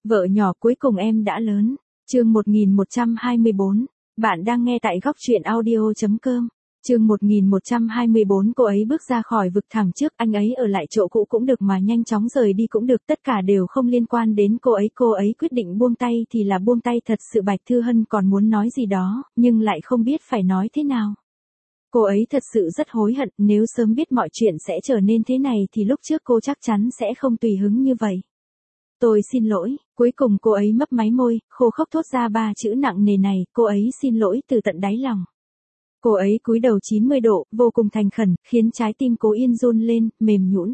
Vợ nhỏ cuối cùng em đã lớn. Chương 1124. Bạn đang nghe tại góc truyện audio.com. Chương 1124. Cô ấy bước ra khỏi vực thẳm trước, anh ấy ở lại chỗ cũ cũng được mà nhanh chóng rời đi cũng được, tất cả đều không liên quan đến cô ấy quyết định buông tay thì là buông tay thật sự. Bạch Thư Hân còn muốn nói gì đó, nhưng lại không biết phải nói thế nào. Cô ấy thật sự rất hối hận, nếu sớm biết mọi chuyện sẽ trở nên thế này thì lúc trước cô chắc chắn sẽ không tùy hứng như vậy. Tôi xin lỗi, cuối cùng cô ấy mấp máy môi, khô khốc thốt ra ba chữ nặng nề này, cô ấy xin lỗi từ tận đáy lòng. Cô ấy cúi đầu 90 độ, vô cùng thành khẩn, khiến trái tim Cố Yên run lên, mềm nhũn.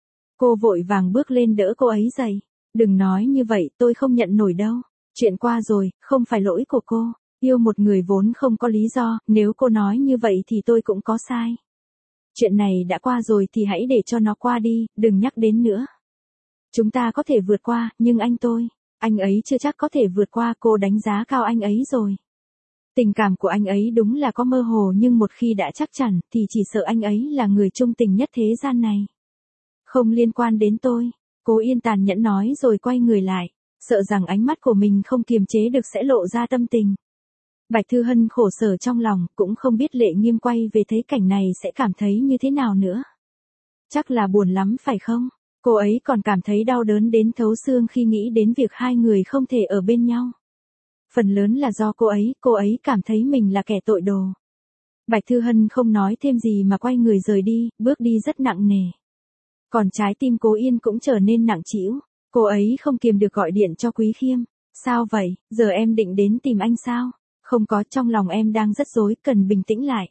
Cô vội vàng bước lên đỡ cô ấy dậy. Đừng nói như vậy, tôi không nhận nổi đâu. Chuyện qua rồi, không phải lỗi của cô. Yêu một người vốn không có lý do, nếu cô nói như vậy thì tôi cũng có sai. Chuyện này đã qua rồi thì hãy để cho nó qua đi, đừng nhắc đến nữa. Chúng ta có thể vượt qua, nhưng anh ấy chưa chắc có thể vượt qua, cô đánh giá cao anh ấy rồi. Tình cảm của anh ấy đúng là có mơ hồ, nhưng một khi đã chắc chắn thì chỉ sợ anh ấy là người trung tình nhất thế gian này. Không liên quan đến tôi, Cố Yên tàn nhẫn nói rồi quay người lại, sợ rằng ánh mắt của mình không kiềm chế được sẽ lộ ra tâm tình. Bạch Thư Hân khổ sở trong lòng, cũng không biết Lệ Nghiêm quay về thấy cảnh này sẽ cảm thấy như thế nào nữa. Chắc là buồn lắm phải không? Cô ấy còn cảm thấy đau đớn đến thấu xương khi nghĩ đến việc hai người không thể ở bên nhau. Phần lớn là do cô ấy cảm thấy mình là kẻ tội đồ. Bạch Thư Hân không nói thêm gì mà quay người rời đi, bước đi rất nặng nề. Còn trái tim Cố Yên cũng trở nên nặng trĩu, cô ấy không kiềm được gọi điện cho Quý Khiêm. Sao vậy, giờ em định đến tìm anh sao? Không có, trong lòng em đang rất rối, cần bình tĩnh lại.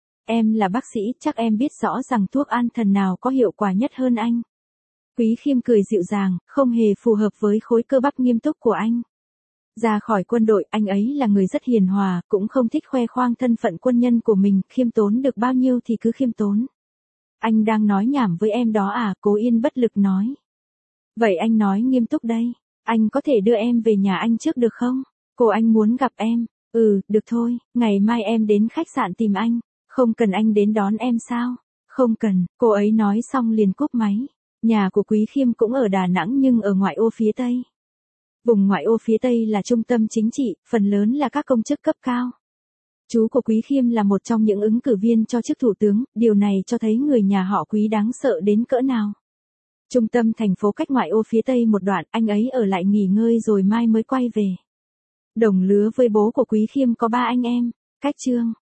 Em là bác sĩ, chắc em biết rõ rằng thuốc an thần nào có hiệu quả nhất hơn anh. Quý Khiêm cười dịu dàng, không hề phù hợp với khối cơ bắp nghiêm túc của anh. Ra khỏi quân đội, anh ấy là người rất hiền hòa, cũng không thích khoe khoang thân phận quân nhân của mình, khiêm tốn được bao nhiêu thì cứ khiêm tốn. Anh đang nói nhảm với em đó à? Cố Yên bất lực nói. Vậy anh nói nghiêm túc đây, anh có thể đưa em về nhà anh trước được không? Anh muốn gặp em. Được thôi, ngày mai em đến khách sạn tìm anh. Không cần anh đến đón em sao? Không cần, cô ấy nói xong liền cúp máy. Nhà của Quý Khiêm cũng ở Đà Nẵng nhưng ở ngoại ô phía Tây. Vùng ngoại ô phía Tây là trung tâm chính trị, phần lớn là các công chức cấp cao. Chú của Quý Khiêm là một trong những ứng cử viên cho chức thủ tướng, điều này cho thấy người nhà họ Quý đáng sợ đến cỡ nào. Trung tâm thành phố cách ngoại ô phía Tây một đoạn, anh ấy ở lại nghỉ ngơi rồi mai mới quay về. Đồng lứa với bố của Quý Khiêm có 3 anh em. Cách chương